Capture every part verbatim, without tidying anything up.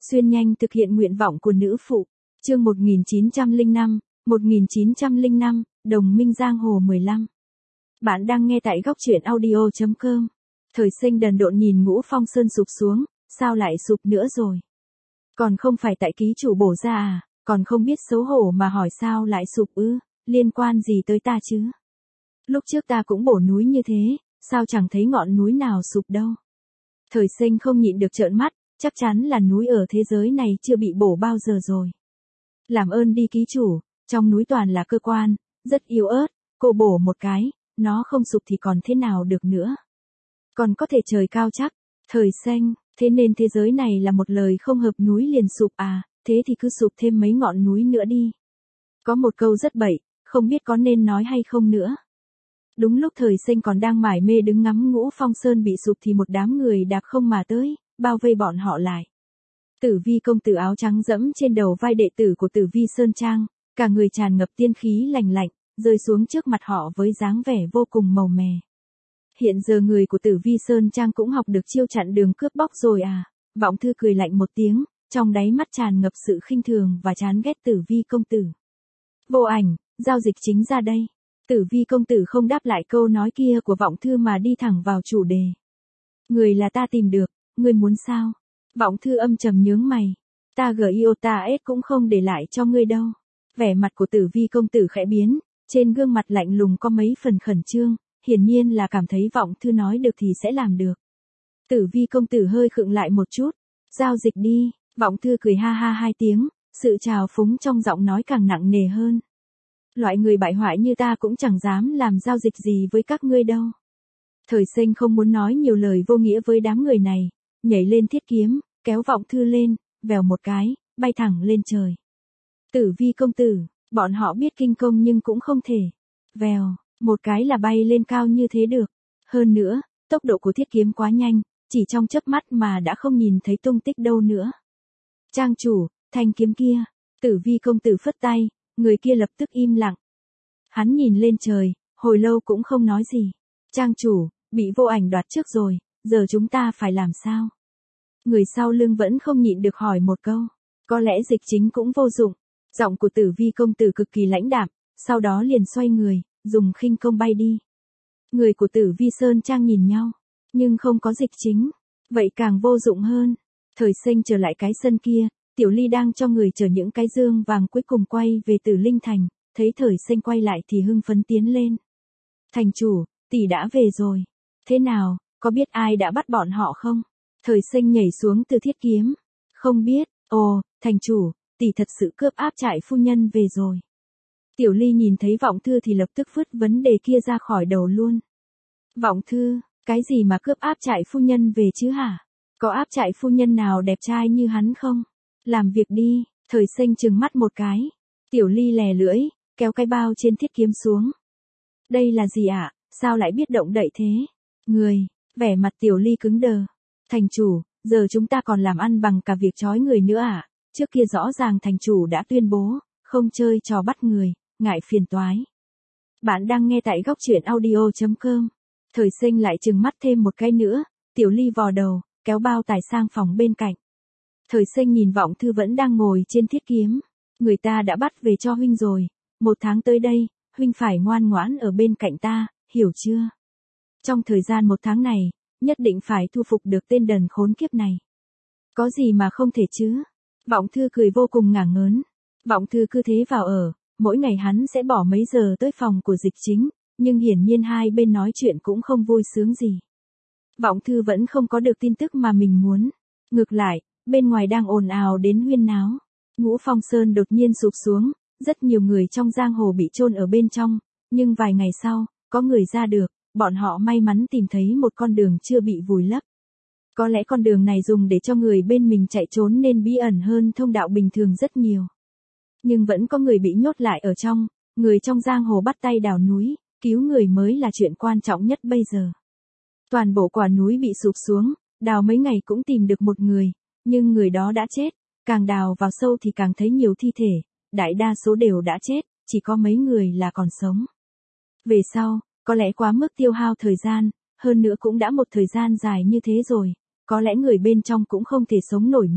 Xuyên nhanh thực hiện nguyện vọng của nữ phụ. Chương một nghìn chín trăm lẻ năm, một nghìn chín trăm lẻ năm, Đồng minh giang hồ mười lăm. Bạn đang nghe tại góc truyện audio chấm com. Thời Sinh đần độn nhìn Ngũ Phong Sơn sụp xuống, sao lại sụp nữa rồi? Còn không phải tại ký chủ bổ ra à, còn không biết xấu hổ mà hỏi sao lại sụp ư, liên quan gì tới ta chứ? Lúc trước ta cũng bổ núi như thế, sao chẳng thấy ngọn núi nào sụp đâu. Thời Sinh không nhịn được trợn mắt, chắc chắn là núi ở thế giới này chưa bị bổ bao giờ rồi. Làm ơn đi ký chủ, trong núi toàn là cơ quan, rất yếu ớt, cô bổ một cái, nó không sụp thì còn thế nào được nữa. Còn có thể trời cao chắc. Thời Sinh, thế nên thế giới này là một lời không hợp núi liền sụp à, thế thì cứ sụp thêm mấy ngọn núi nữa đi. Có một câu rất bậy, không biết có nên nói hay không nữa. Đúng lúc Thời Sinh còn đang mải mê đứng ngắm Ngũ Phong Sơn bị sụp thì một đám người đạp không mà tới, bao vây bọn họ lại. Tử Vi công tử áo trắng dẫm trên đầu vai đệ tử của Tử Vi Sơn Trang, cả người tràn ngập tiên khí lành lạnh, rơi xuống trước mặt họ với dáng vẻ vô cùng màu mè. Hiện giờ người của Tử Vi Sơn Trang cũng học được chiêu chặn đường cướp bóc rồi à? Vọng Thư cười lạnh một tiếng, trong đáy mắt tràn ngập sự khinh thường và chán ghét Tử Vi công tử. Vô Ảnh, giao dịch chính ra đây. Tử Vi công tử không đáp lại câu nói kia của Vọng Thư mà đi thẳng vào chủ đề. Người là ta tìm được, ngươi muốn sao? Vọng Thư âm trầm nhướng mày. Ta gờ iota s cũng không để lại cho ngươi đâu. Vẻ mặt của Tử Vi công tử khẽ biến, trên gương mặt lạnh lùng có mấy phần khẩn trương, hiển nhiên là cảm thấy Vọng Thư nói được thì sẽ làm được. Tử Vi công tử hơi khựng lại một chút. Giao dịch đi. Vọng Thư cười ha ha hai tiếng, sự trào phúng trong giọng nói càng nặng nề hơn. Loại người bại hoại như ta cũng chẳng dám làm giao dịch gì với các ngươi đâu. Thời Sinh không muốn nói nhiều lời vô nghĩa với đám người này, nhảy lên thiết kiếm, kéo Vọng Thư lên, vèo một cái, bay thẳng lên trời. Tử Vi công tử, bọn họ biết kinh công nhưng cũng không thể. Vèo, một cái là bay lên cao như thế được. Hơn nữa, tốc độ của thiết kiếm quá nhanh, chỉ trong chớp mắt mà đã không nhìn thấy tung tích đâu nữa. Trang chủ, thanh kiếm kia. Tử Vi công tử phất tay, người kia lập tức im lặng. Hắn nhìn lên trời, hồi lâu cũng không nói gì. Trang chủ, bị Vô Ảnh đoạt trước rồi, giờ chúng ta phải làm sao? Người sau lưng vẫn không nhịn được hỏi một câu. Có lẽ dịch chính cũng vô dụng. Giọng của Tử Vi công tử cực kỳ lãnh đạm, sau đó liền xoay người, dùng khinh công bay đi. Người của Tử Vi Sơn Trang nhìn nhau, nhưng không có dịch chính, vậy càng vô dụng hơn. Thời Sinh trở lại cái sân kia, Tiểu Ly đang cho người chở những cái dương vàng cuối cùng quay về Tử Linh Thành, thấy Thời Sinh quay lại thì hưng phấn tiến lên. Thành chủ, tỷ đã về rồi. Thế nào, có biết ai đã bắt bọn họ không? Thời Sinh nhảy xuống từ thiết kiếm. Không biết. Ồ, thành chủ, tỷ thật sự cướp áp trại phu nhân về rồi. Tiểu Ly nhìn thấy Vọng Thư thì lập tức vứt vấn đề kia ra khỏi đầu luôn. Vọng Thư, cái gì mà cướp áp trại phu nhân về chứ hả? Có áp trại phu nhân nào đẹp trai như hắn không? Làm việc đi. Thời Sinh trừng mắt một cái. Tiểu Ly lè lưỡi, kéo cái bao trên thiết kiếm xuống. Đây là gì ạ? À? Sao lại biết động đậy thế? Người, vẻ mặt Tiểu Ly cứng đờ. Thành chủ, giờ chúng ta còn làm ăn bằng cả việc trói người nữa à? Trước kia rõ ràng thành chủ đã tuyên bố, không chơi trò bắt người, ngại phiền toái. Bạn đang nghe tại góc truyện audio chấm com. Thời Sinh lại trừng mắt thêm một cái nữa, Tiểu Ly vò đầu, kéo bao tải sang phòng bên cạnh. Thời Sinh nhìn Vọng Thư vẫn đang ngồi trên thiết kiếm. Người ta đã bắt về cho huynh rồi, một tháng tới đây, huynh phải ngoan ngoãn ở bên cạnh ta, hiểu chưa? Trong thời gian một tháng này, nhất định phải thu phục được tên đần khốn kiếp này. Có gì mà không thể chứ? Vọng Thư cười vô cùng ngả ngớn. Vọng Thư cứ thế vào ở, mỗi ngày hắn sẽ bỏ mấy giờ tới phòng của dịch chính, nhưng hiển nhiên hai bên nói chuyện cũng không vui sướng gì. Vọng Thư vẫn không có được tin tức mà mình muốn. Ngược lại, bên ngoài đang ồn ào đến huyên náo. Ngũ Phong Sơn đột nhiên sụp xuống, rất nhiều người trong giang hồ bị chôn ở bên trong, nhưng vài ngày sau, có người ra được, bọn họ may mắn tìm thấy một con đường chưa bị vùi lấp. Có lẽ con đường này dùng để cho người bên mình chạy trốn nên bí ẩn hơn thông đạo bình thường rất nhiều. Nhưng vẫn có người bị nhốt lại ở trong, người trong giang hồ bắt tay đào núi, cứu người mới là chuyện quan trọng nhất bây giờ. Toàn bộ quả núi bị sụp xuống, đào mấy ngày cũng tìm được một người, nhưng người đó đã chết, càng đào vào sâu thì càng thấy nhiều thi thể, đại đa số đều đã chết, chỉ có mấy người là còn sống. Về sau, có lẽ quá mức tiêu hao thời gian, hơn nữa cũng đã một thời gian dài như thế rồi, có lẽ người bên trong cũng không thể sống nổi nữa,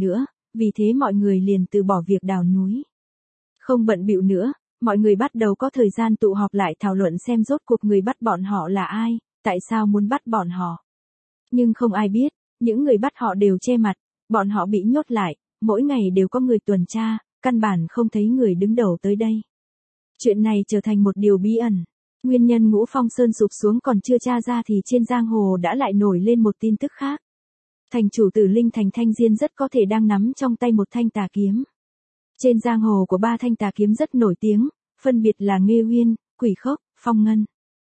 vì thế mọi người liền từ bỏ việc đào núi. Không bận bịu nữa, mọi người bắt đầu có thời gian tụ họp lại thảo luận xem rốt cuộc người bắt bọn họ là ai, tại sao muốn bắt bọn họ. Nhưng không ai biết, những người bắt họ đều che mặt, bọn họ bị nhốt lại, mỗi ngày đều có người tuần tra, căn bản không thấy người đứng đầu tới đây. Chuyện này trở thành một điều bí ẩn. Nguyên nhân Ngũ Phong Sơn sụp xuống còn chưa tra ra thì trên giang hồ đã lại nổi lên một tin tức khác. Thành chủ Tử Linh Thành Thanh Diên rất có thể đang nắm trong tay một thanh tà kiếm. Trên giang hồ của ba thanh tà kiếm rất nổi tiếng, phân biệt là Nghê Uyên, Quỷ Khốc, Phong Ngân.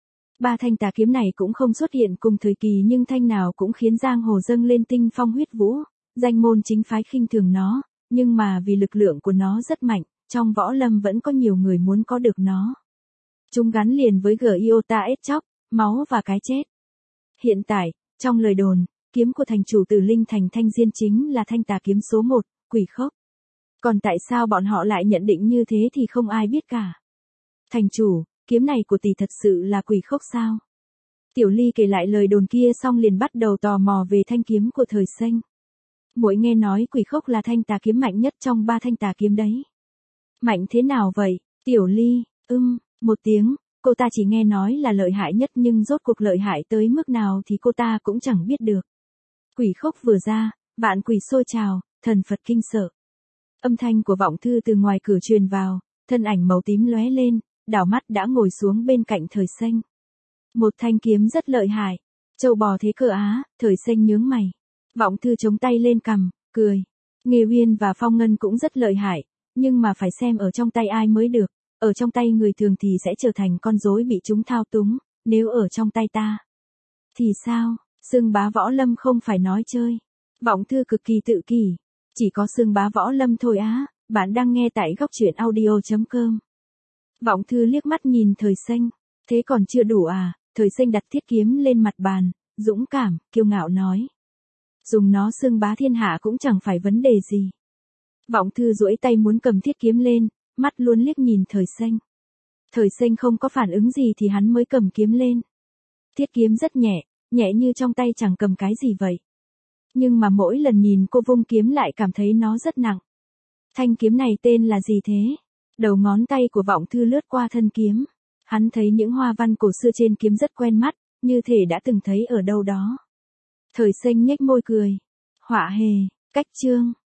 Ba thanh tà kiếm này cũng không xuất hiện cùng thời kỳ nhưng thanh nào cũng khiến giang hồ dâng lên tinh phong huyết vũ, danh môn chính phái khinh thường nó, nhưng mà vì lực lượng của nó rất mạnh, trong võ lâm vẫn có nhiều người muốn có được nó. Chúng gắn liền với Giota ết chóc, máu và cái chết. Hiện tại, trong lời đồn, kiếm của thành chủ Tử Linh Thành Thanh Diên chính là thanh tà kiếm số một, Quỷ Khốc. Còn tại sao bọn họ lại nhận định như thế thì không ai biết cả. Thành chủ, kiếm này của tỷ thật sự là Quỷ Khốc sao? Tiểu Ly kể lại lời đồn kia xong liền bắt đầu tò mò về thanh kiếm của thời Xanh. Muội nghe nói Quỷ Khốc là thanh tà kiếm mạnh nhất trong ba thanh tà kiếm đấy. Mạnh thế nào vậy? Tiểu Ly, ưm, một tiếng, cô ta chỉ nghe nói là lợi hại nhất nhưng rốt cuộc lợi hại tới mức nào thì cô ta cũng chẳng biết được. Quỷ Khốc vừa ra, vạn quỷ sôi trào, thần Phật kinh sợ. Âm thanh của Vọng Thư từ ngoài cửa truyền vào, thân ảnh màu tím lóe lên, đảo mắt đã ngồi xuống bên cạnh Thời Xanh. Một thanh kiếm rất lợi hại. Châu bò thế cơ á, Thời Xanh nhướng mày. Vọng Thư chống tay lên cằm, cười. Nghê Uyên và Phong Ngân cũng rất lợi hại, nhưng mà phải xem ở trong tay ai mới được. Ở trong tay người thường thì sẽ trở thành con rối bị chúng thao túng, nếu ở trong tay ta. Thì sao, xưng bá võ lâm không phải nói chơi. Vọng Thư cực kỳ tự kỷ. Chỉ có xưng bá võ lâm thôi á, bạn đang nghe tại góc truyện audio chấm com. Vọng Thư liếc mắt nhìn Thời Xanh, thế còn chưa đủ à, Thời Xanh đặt thiết kiếm lên mặt bàn, dũng cảm, kiêu ngạo nói. Dùng nó xưng bá thiên hạ cũng chẳng phải vấn đề gì. Vọng Thư duỗi tay muốn cầm thiết kiếm lên, mắt luôn liếc nhìn Thời Xanh. Thời Xanh không có phản ứng gì thì hắn mới cầm kiếm lên. Thiết kiếm rất nhẹ, nhẹ như trong tay chẳng cầm cái gì vậy. Nhưng mà mỗi lần nhìn cô vung kiếm lại cảm thấy nó rất nặng. Thanh kiếm này tên là gì thế? Đầu ngón tay của Vọng Thư lướt qua thân kiếm. Hắn thấy những hoa văn cổ xưa trên kiếm rất quen mắt, như thể đã từng thấy ở đâu đó. Thời Xanh nhếch môi cười. Họa hề, cách chương.